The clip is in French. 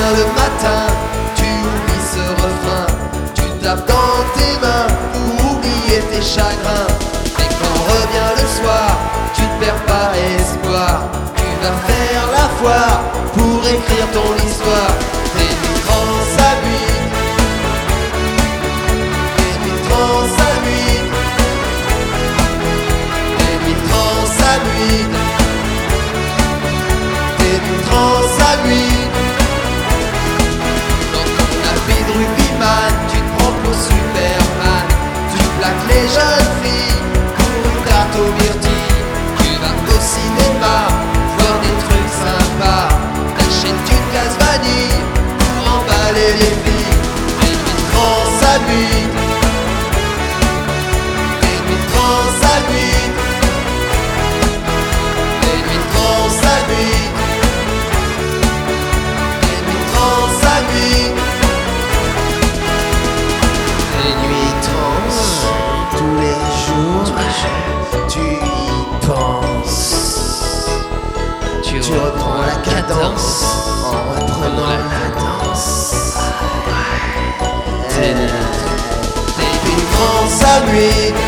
reviens le matin, tu oublies ce refrain, tu tapes dans tes mains pour oublier tes chagrins. Et quand revient le soir, tu ne perds pas espoir, tu vas faire la foire pour écrire ton histoire. Tes nuits trans à nuit, tes nuits trans à nuit, tes nuits trans à nuit, tes nuits trans à nuit. Dans ton tapis de rugbyman, tu te prends pour Superman, tu plaques les jeunes filles pour une tarte aux myrtilles. Tu vas au cinéma voir des trucs sympas, t'achètes une glace vanille pour emballer les filles. Tes nuits trans à nuit, tes nuits trans à nuit, tes nuits trans à nuit, tes nuits trans à nuit. Les nuits trans, tous les jours, tu y penses. Tu reprends la cadence en reprenant la danse. Tes nuits trans à nuit.